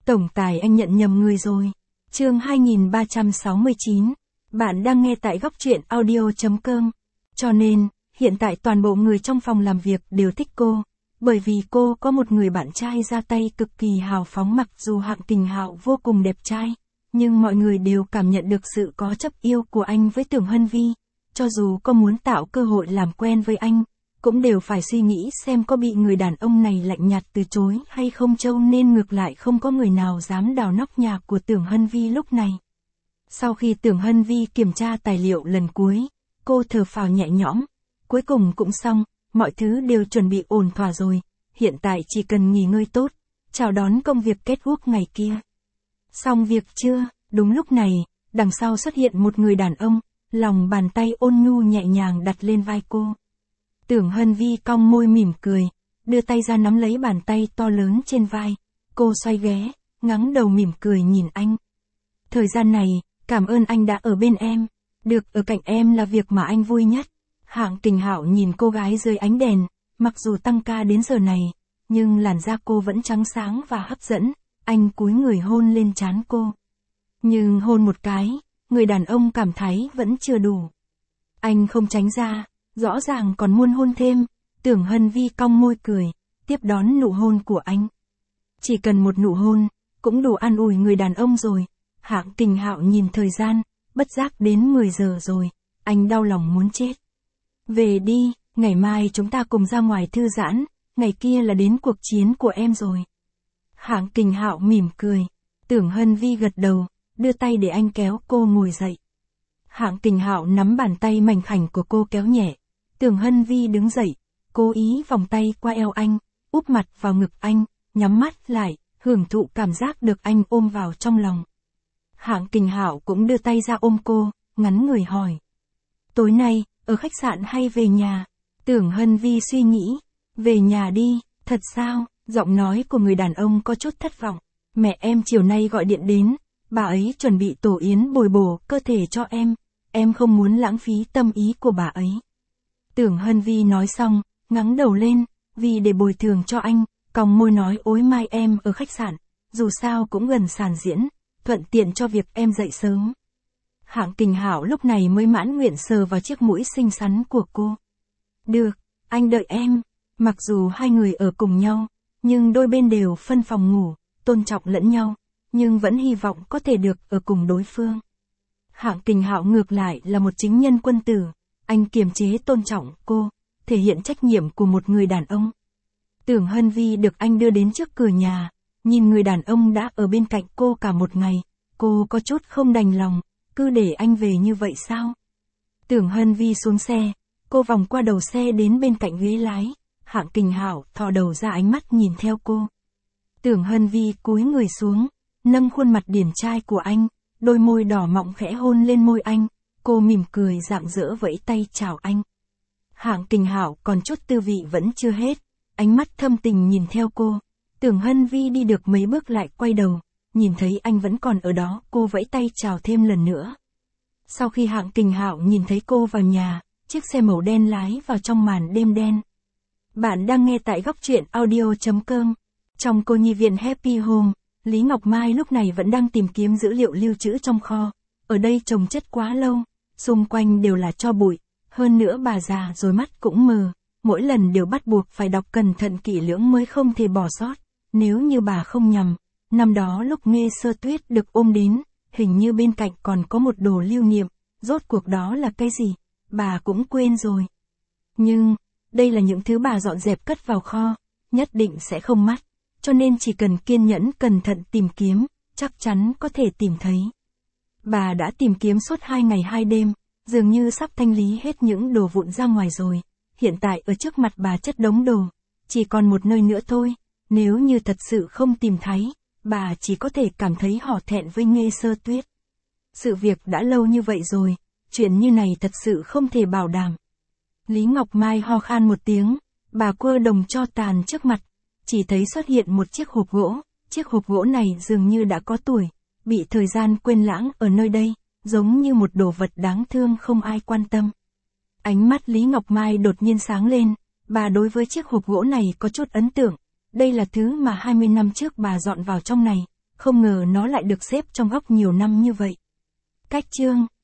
Tổng tài anh nhận nhầm người rồi. Chương 2369. Bạn đang nghe tại góc truyện audio.com. Cho nên, hiện tại toàn bộ người trong phòng làm việc đều thích cô. Bởi vì cô có một người bạn trai ra tay cực kỳ hào phóng, mặc dù Hạng Kình Hạo vô cùng đẹp trai. Nhưng mọi người đều cảm nhận được sự có chấp yêu của anh với Tưởng Hân Vi. Cho dù có muốn tạo cơ hội làm quen với anh, cũng đều phải suy nghĩ xem có bị người đàn ông này lạnh nhạt từ chối hay không, cho nên ngược lại không có người nào dám đào nóc nhà của Tưởng Hân Vi lúc này. Sau khi Tưởng Hân Vi kiểm tra tài liệu lần cuối, cô thở phào nhẹ nhõm, cuối cùng cũng xong, mọi thứ đều chuẩn bị ổn thỏa rồi, hiện tại chỉ cần nghỉ ngơi tốt, chào đón công việc kết thúc ngày kia. Xong việc chưa? Đúng lúc này, đằng sau xuất hiện một người đàn ông, lòng bàn tay ôn nhu nhẹ nhàng đặt lên vai cô. Tưởng Hân Vi cong môi mỉm cười, đưa tay ra nắm lấy bàn tay to lớn trên vai, cô xoay ghé, ngẩng đầu mỉm cười nhìn anh. Thời gian này, cảm ơn anh đã ở bên em, được ở cạnh em là việc mà anh vui nhất. Hạng Kình Hạo nhìn cô gái dưới ánh đèn, mặc dù tăng ca đến giờ này, nhưng làn da cô vẫn trắng sáng và hấp dẫn, anh cúi người hôn lên trán cô. Nhưng hôn một cái, người đàn ông cảm thấy vẫn chưa đủ. Anh không tránh ra, rõ ràng còn muốn hôn thêm. Tưởng Hân Vi cong môi cười, tiếp đón nụ hôn của anh. Chỉ cần một nụ hôn, cũng đủ an ủi người đàn ông rồi. Hạng Kình Hạo nhìn thời gian, bất giác đến 10 giờ rồi, anh đau lòng muốn chết. Về đi, ngày mai chúng ta cùng ra ngoài thư giãn, ngày kia là đến cuộc chiến của em rồi. Hạng Kình Hạo mỉm cười, Tưởng Hân Vi gật đầu, đưa tay để anh kéo cô ngồi dậy. Hạng Kình Hạo nắm bàn tay mảnh khảnh của cô kéo nhẹ. Tưởng Hân Vi đứng dậy, cố ý vòng tay qua eo anh, úp mặt vào ngực anh, nhắm mắt lại, hưởng thụ cảm giác được anh ôm vào trong lòng. Hạng Kình Hạo cũng đưa tay ra ôm cô, ngắn người hỏi. Tối nay, ở khách sạn hay về nhà? Tưởng Hân Vi suy nghĩ, về nhà đi. Thật sao? Giọng nói của người đàn ông có chút thất vọng. Mẹ em chiều nay gọi điện đến, bà ấy chuẩn bị tổ yến bồi bổ cơ thể cho em không muốn lãng phí tâm ý của bà ấy. Tưởng Hân Vi nói xong, ngẩng đầu lên, vì để bồi thường cho anh, cong môi nói ối mai em ở khách sạn, dù sao cũng gần sàn diễn, thuận tiện cho việc em dậy sớm. Hạng Kình Hạo lúc này mới mãn nguyện sờ vào chiếc mũi xinh xắn của cô. Được, anh đợi em. Mặc dù hai người ở cùng nhau, nhưng đôi bên đều phân phòng ngủ, tôn trọng lẫn nhau, nhưng vẫn hy vọng có thể được ở cùng đối phương. Hạng Kình Hạo ngược lại là một chính nhân quân tử, anh kiềm chế tôn trọng cô, thể hiện trách nhiệm của một người đàn ông. Tưởng Hân Vi được anh đưa đến trước cửa nhà, nhìn người đàn ông đã ở bên cạnh cô cả một ngày, cô có chút không đành lòng, cứ để anh về như vậy sao? Tưởng Hân Vi xuống xe, cô vòng qua đầu xe đến bên cạnh ghế lái, Hạng Kình Hạo thò đầu ra ánh mắt nhìn theo cô. Tưởng Hân Vi cúi người xuống, nâng khuôn mặt điển trai của anh, đôi môi đỏ mọng khẽ hôn lên môi anh, cô mỉm cười rạng rỡ vẫy tay chào anh. Hạng Kình Hạo còn chút tư vị vẫn chưa hết, ánh mắt thâm tình nhìn theo cô. Tưởng Hân Vi đi được mấy bước lại quay đầu, nhìn thấy anh vẫn còn ở đó, cô vẫy tay chào thêm lần nữa. Sau khi Hạng Kình Hạo nhìn thấy cô vào nhà, chiếc xe màu đen lái vào trong màn đêm đen. Bạn đang nghe tại góc truyện audio.com. Trong cô nhi viện Happy Home, Lý Ngọc Mai lúc này vẫn đang tìm kiếm dữ liệu lưu trữ trong kho. Ở đây chồng chất quá lâu, xung quanh đều là tro bụi, hơn nữa bà già rồi mắt cũng mờ, mỗi lần đều bắt buộc phải đọc cẩn thận kỹ lưỡng mới không thể bỏ sót. Nếu như bà không nhầm, năm đó lúc Nghê Sơ Tuyết được ôm đến, hình như bên cạnh còn có một đồ lưu niệm, rốt cuộc đó là cái gì, bà cũng quên rồi. Nhưng, đây là những thứ bà dọn dẹp cất vào kho, nhất định sẽ không mất, cho nên chỉ cần kiên nhẫn cẩn thận tìm kiếm, chắc chắn có thể tìm thấy. Bà đã tìm kiếm suốt 2 ngày 2 đêm, dường như sắp thanh lý hết những đồ vụn ra ngoài rồi, hiện tại ở trước mặt bà chất đống đồ, chỉ còn một nơi nữa thôi, nếu như thật sự không tìm thấy, bà chỉ có thể cảm thấy hổ thẹn với Nghê Sơ Tuyết. Sự việc đã lâu như vậy rồi, chuyện như này thật sự không thể bảo đảm. Lý Ngọc Mai ho khan một tiếng, bà quơ đồng tro tàn trước mặt, chỉ thấy xuất hiện một chiếc hộp gỗ này dường như đã có tuổi, bị thời gian quên lãng ở nơi đây, giống như một đồ vật đáng thương không ai quan tâm. Ánh mắt Lý Ngọc Mai đột nhiên sáng lên, bà đối với chiếc hộp gỗ này có chút ấn tượng, đây là thứ mà 20 năm trước bà dọn vào trong này, không ngờ nó lại được xếp trong góc nhiều năm như vậy. Cách chương